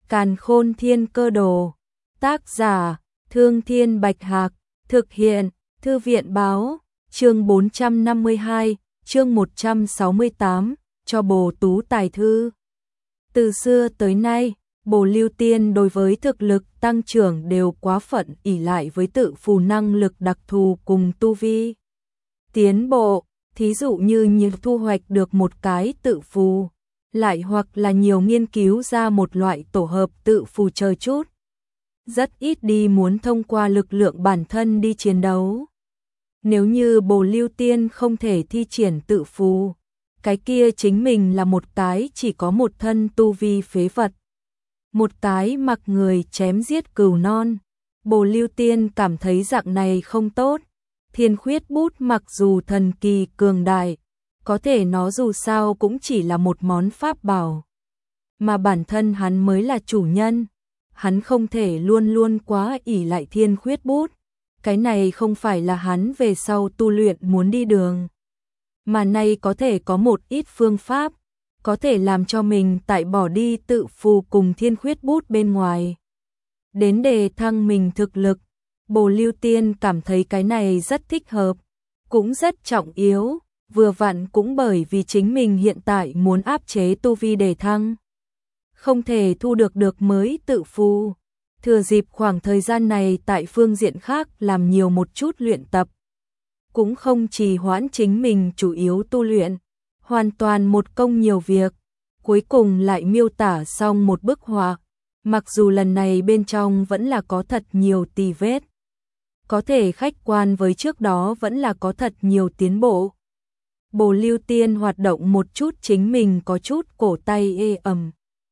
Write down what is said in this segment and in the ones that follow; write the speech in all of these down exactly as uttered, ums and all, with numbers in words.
Càn Khôn Thiên Cơ Đồ. Tác giả: Thương Thiên Bạch Hạc. Thực hiện: Thư viện Báo. Chương bốn trăm năm mươi hai, chương một trăm sáu mươi tám, cho Bồ Tú Tài Thư. Từ xưa tới nay, Bồ Lưu Tiên đối với thực lực tăng trưởng đều quá phận ỷ lại với tự phù năng lực đặc thù cùng tu vi tiến bộ, thí dụ như như thu hoạch được một cái tự phù, lại hoặc là nhiều nghiên cứu ra một loại tổ hợp tự phù chờ chút. Rất ít đi muốn thông qua lực lượng bản thân đi chiến đấu. Nếu như Bồ Lưu Tiên không thể thi triển tự phù, cái kia chính mình là một cái chỉ có một thân tu vi phế vật. Một cái mặc người chém giết cừu non. Bồ Lưu Tiên cảm thấy dạng này không tốt. Thiên Khuyết Bút mặc dù thần kỳ cường đại, có thể nó dù sao cũng chỉ là một món pháp bảo. Mà bản thân hắn mới là chủ nhân. Hắn không thể luôn luôn quá ỷ lại Thiên Khuyết Bút. Cái này không phải là hắn về sau tu luyện muốn đi đường. Mà nay có thể có một ít phương pháp, có thể làm cho mình tại bỏ đi tự phù cùng Thiên Khuyết Bút bên ngoài. Đến đề thăng mình thực lực, Bồ Lưu Tiên cảm thấy cái này rất thích hợp, cũng rất trọng yếu, vừa vặn cũng bởi vì chính mình hiện tại muốn áp chế tu vi đề thăng. Không thể thu được được mới tự phù. Thừa dịp khoảng thời gian này tại phương diện khác làm nhiều một chút luyện tập. Cũng không trì hoãn chính mình chủ yếu tu luyện, hoàn toàn một công nhiều việc, cuối cùng lại miêu tả xong một bức họa, mặc dù lần này bên trong vẫn là có thật nhiều tì vết. Có thể khách quan với trước đó vẫn là có thật nhiều tiến bộ. Bồ Lưu Tiên hoạt động một chút chính mình có chút cổ tay ê ẩm.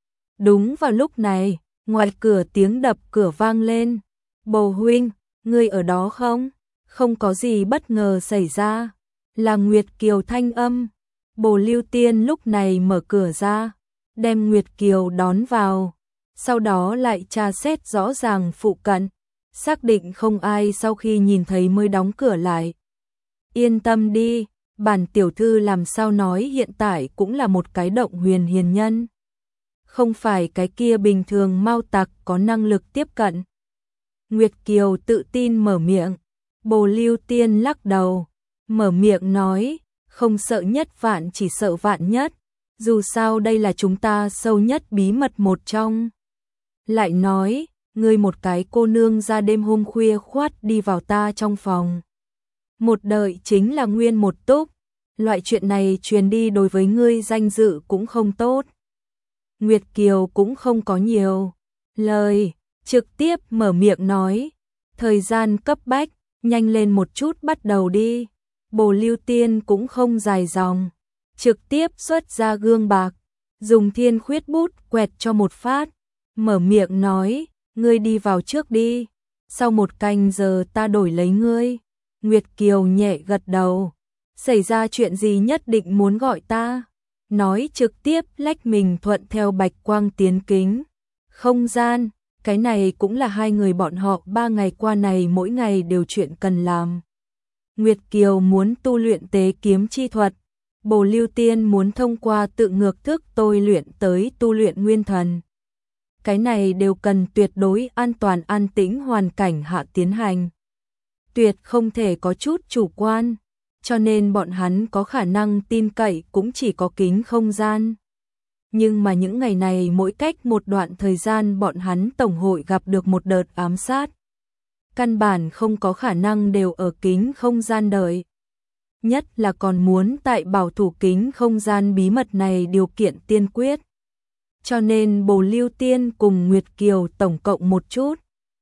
Đúng vào lúc này, ngoài cửa tiếng đập cửa vang lên. Bồ huynh, ngươi ở đó không? Không có gì bất ngờ xảy ra. Là Nguyệt Kiều thanh âm. Bồ Lưu Tiên lúc này mở cửa ra, đem Nguyệt Kiều đón vào. Sau đó lại tra xét rõ ràng phụ cận, xác định không ai sau khi nhìn thấy mới đóng cửa lại. Yên tâm đi, bản tiểu thư làm sao nói hiện tại cũng là một cái động huyền hiền nhân. Không phải cái kia bình thường mau tặc có năng lực tiếp cận. Nguyệt Kiều tự tin mở miệng. Bồ Lưu Tiên lắc đầu, mở miệng nói, không sợ nhất vạn chỉ sợ vạn nhất, dù sao đây là chúng ta sâu nhất bí mật một trong. Lại nói, ngươi một cái cô nương ra đêm hôm khuya khoát đi vào ta trong phòng. Một đợi chính là nguyên một túc, loại chuyện này truyền đi đối với ngươi danh dự cũng không tốt. Nguyệt Kiều cũng không có nhiều lời, trực tiếp mở miệng nói, thời gian cấp bách, nhanh lên một chút bắt đầu đi. Bồ Lưu Tiên cũng không dài dòng, trực tiếp xuất ra gương bạc, dùng Thiên Khuyết Bút quẹt cho một phát, mở miệng nói, ngươi đi vào trước đi, sau một canh giờ ta đổi lấy ngươi. Nguyệt Kiều nhẹ gật đầu, xảy ra chuyện gì nhất định muốn gọi ta, nói trực tiếp lách mình thuận theo bạch quang tiến kính không gian. Cái này cũng là hai người bọn họ ba ngày qua này mỗi ngày đều chuyện cần làm. Nguyệt Kiều muốn tu luyện tế kiếm chi thuật, Bồ Lưu Tiên muốn thông qua tự ngược thức tôi luyện tới tu luyện nguyên thần. Cái này đều cần tuyệt đối an toàn an tĩnh hoàn cảnh hạ tiến hành. Tuyệt không thể có chút chủ quan, cho nên bọn hắn có khả năng tin cậy cũng chỉ có kính không gian. Nhưng mà những ngày này mỗi cách một đoạn thời gian bọn hắn tổng hội gặp được một đợt ám sát. Căn bản không có khả năng đều ở kính không gian đợi. Nhất là còn muốn tại bảo thủ kính không gian bí mật này điều kiện tiên quyết. Cho nên Bồ Lưu Tiên cùng Nguyệt Kiều tổng cộng một chút.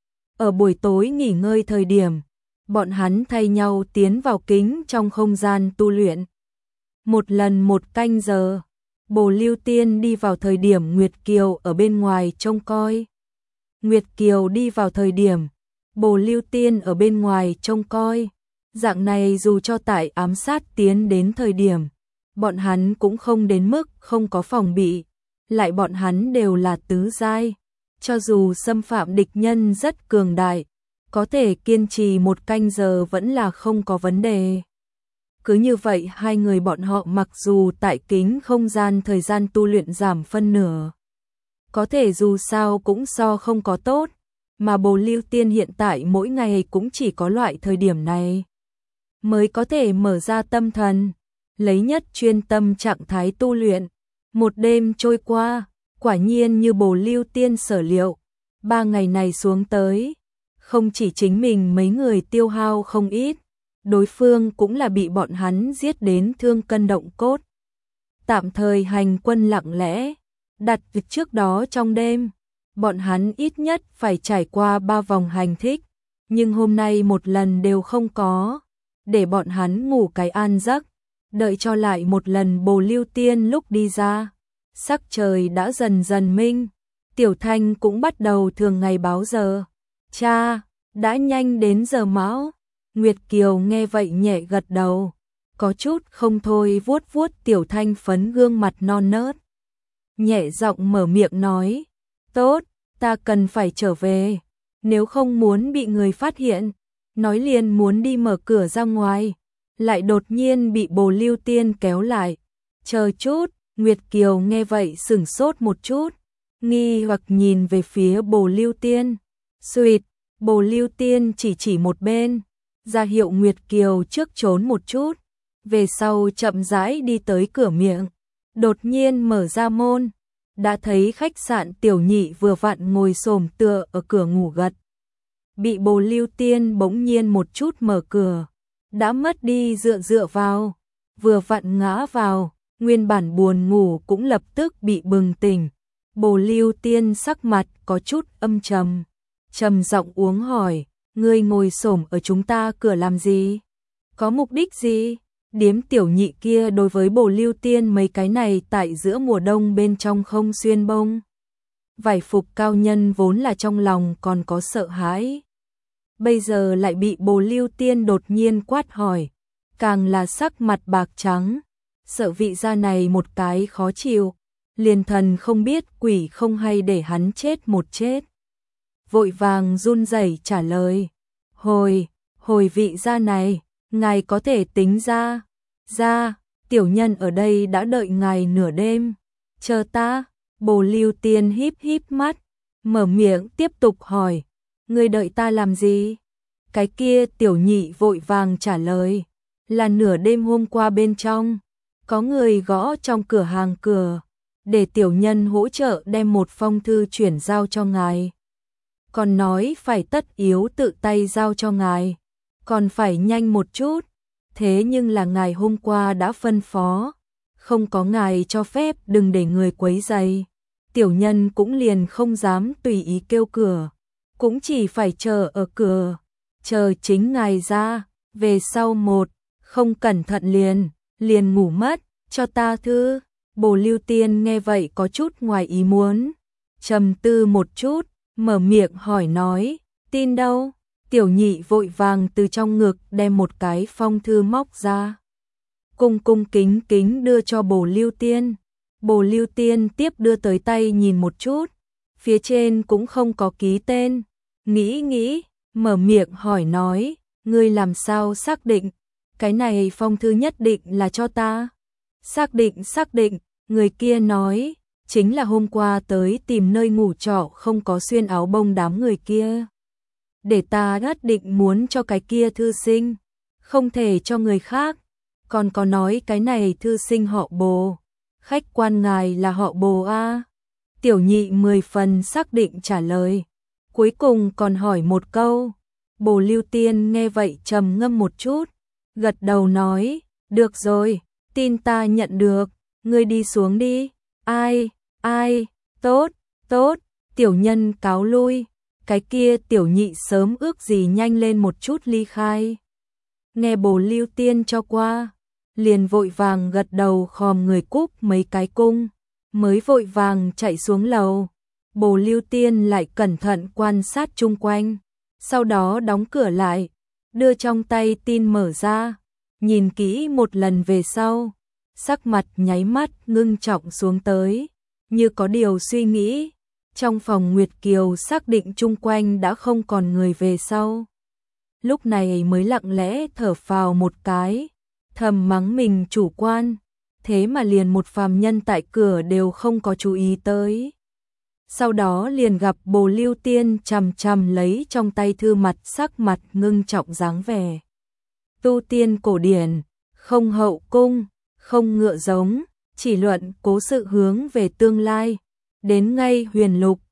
Ở buổi tối nghỉ ngơi thời điểm, bọn hắn thay nhau tiến vào kính trong không gian tu luyện. Một lần một canh giờ. Bồ Lưu Tiên đi vào thời điểm Nguyệt Kiều ở bên ngoài trông coi. Nguyệt Kiều đi vào thời điểm Bồ Lưu Tiên ở bên ngoài trông coi. Dạng này dù cho tại ám sát tiến đến thời điểm, bọn hắn cũng không đến mức không có phòng bị. Lại bọn hắn đều là tứ giai, cho dù xâm phạm địch nhân rất cường đại, có thể kiên trì một canh giờ vẫn là không có vấn đề. Cứ như vậy hai người bọn họ mặc dù tại kính không gian thời gian tu luyện giảm phân nửa, có thể dù sao cũng so không có tốt, mà Bồ Lưu Tiên hiện tại mỗi ngày cũng chỉ có loại thời điểm này mới có thể mở ra tâm thần, lấy nhất chuyên tâm trạng thái tu luyện. Một đêm trôi qua, quả nhiên như Bồ Lưu Tiên sở liệu, ba ngày này xuống tới, không chỉ chính mình mấy người tiêu hao không ít, đối phương cũng là bị bọn hắn giết đến thương cân động cốt. Tạm thời hành quân lặng lẽ, đặt việc trước đó trong đêm, bọn hắn ít nhất phải trải qua ba vòng hành thích, nhưng hôm nay một lần đều không có, để bọn hắn ngủ cái an giấc, đợi cho lại một lần Bồ Lưu Tiên lúc đi ra. Sắc trời đã dần dần minh, Tiểu Thanh cũng bắt đầu thường ngày báo giờ. Cha, đã nhanh đến giờ mão. Nguyệt Kiều nghe vậy nhẹ gật đầu, có chút không thôi vuốt vuốt Tiểu Thanh phấn gương mặt non nớt. Nhẹ giọng mở miệng nói, tốt, ta cần phải trở về, nếu không muốn bị người phát hiện. Nói liền muốn đi mở cửa ra ngoài, lại đột nhiên bị Bồ Lưu Tiên kéo lại. Chờ chút, Nguyệt Kiều nghe vậy sửng sốt một chút, nghi hoặc nhìn về phía Bồ Lưu Tiên. Xuyệt, Bồ Lưu Tiên chỉ chỉ một bên, ra hiệu Nguyệt Kiều trước trốn một chút, về sau chậm rãi đi tới cửa miệng, đột nhiên mở ra môn, đã thấy khách sạn Tiểu Nhị vừa vặn ngồi xổm tựa ở cửa ngủ gật. Bị Bồ Lưu Tiên bỗng nhiên một chút mở cửa, đã mất đi dựa dựa vào, vừa vặn ngã vào, nguyên bản buồn ngủ cũng lập tức bị bừng tỉnh. Bồ Lưu Tiên sắc mặt có chút âm trầm, trầm giọng uống hỏi, ngươi ngồi xổm ở chúng ta cửa làm gì? Có mục đích gì? Điếm Tiểu Nhị kia đối với Bồ Lưu Tiên mấy cái này tại giữa mùa đông bên trong không xuyên bông vải phục cao nhân vốn là trong lòng còn có sợ hãi, bây giờ lại bị Bồ Lưu Tiên đột nhiên quát hỏi, càng là sắc mặt bạc trắng, sợ vị gia này một cái khó chịu, liền thần không biết quỷ không hay để hắn chết một chết. Vội vàng run rẩy trả lời, hồi, hồi vị gia này, ngài có thể tính ra, ra, tiểu nhân ở đây đã đợi ngài nửa đêm, chờ ta. Bồ Lưu Tiên híp híp mắt, mở miệng tiếp tục hỏi, ngươi đợi ta làm gì? Cái kia Tiểu Nhị vội vàng trả lời, là nửa đêm hôm qua bên trong, có người gõ trong cửa hàng cửa, để tiểu nhân hỗ trợ đem một phong thư chuyển giao cho ngài. Còn nói phải tất yếu tự tay giao cho ngài, còn phải nhanh một chút, thế nhưng là ngài hôm qua đã phân phó, không có ngài cho phép đừng để người quấy rầy. Tiểu nhân cũng liền không dám tùy ý kêu cửa, cũng chỉ phải chờ ở cửa, chờ chính ngài ra, về sau một, không cẩn thận liền, liền ngủ mất, cho ta thư. Bồ Lưu Tiên nghe vậy có chút ngoài ý muốn, trầm tư một chút, mở miệng hỏi nói, tin đâu? Tiểu Nhị vội vàng từ trong ngực đem một cái phong thư móc ra, cung cung kính kính đưa cho Bồ Lưu Tiên. Bồ Lưu Tiên tiếp đưa tới tay nhìn một chút, phía trên cũng không có ký tên, nghĩ nghĩ, mở miệng hỏi nói, ngươi làm sao xác định, cái này phong thư nhất định là cho ta? Xác định, xác định, người kia nói, chính là hôm qua tới tìm nơi ngủ trọ không có xuyên áo bông đám người kia. Để ta nhất định muốn cho cái kia thư sinh, không thể cho người khác, còn có nói cái này thư sinh họ Bồ. Khách quan ngài là họ Bồ a? Tiểu Nhị mười phần xác định trả lời, cuối cùng còn hỏi một câu. Bồ Lưu Tiên nghe vậy trầm ngâm một chút, gật đầu nói, được rồi, tin ta nhận được, ngươi đi xuống đi. Ai, ai, tốt, tốt, tiểu nhân cáo lui. Cái kia Tiểu Nhị sớm ước gì nhanh lên một chút ly khai. Nghe Bồ Lưu Tiên cho qua, liền vội vàng gật đầu khom người cúp mấy cái cung, mới vội vàng chạy xuống lầu. Bồ Lưu Tiên lại cẩn thận quan sát chung quanh, sau đó đóng cửa lại, đưa trong tay tin mở ra, nhìn kỹ một lần về sau, sắc mặt nháy mắt ngưng trọng xuống tới, như có điều suy nghĩ. Trong phòng Nguyệt Kiều xác định chung quanh đã không còn người về sau, lúc này mới lặng lẽ thở phào một cái, thầm mắng mình chủ quan, thế mà liền một phàm nhân tại cửa đều không có chú ý tới. sau đó liền gặp Bồ Lưu Tiên chằm chằm lấy trong tay thư mặt, sắc mặt ngưng trọng dáng vẻ. Tu tiên cổ điển, không hậu cung, không ngựa giống, chỉ luận cố sự hướng về tương lai. Đến ngay Huyền Lục,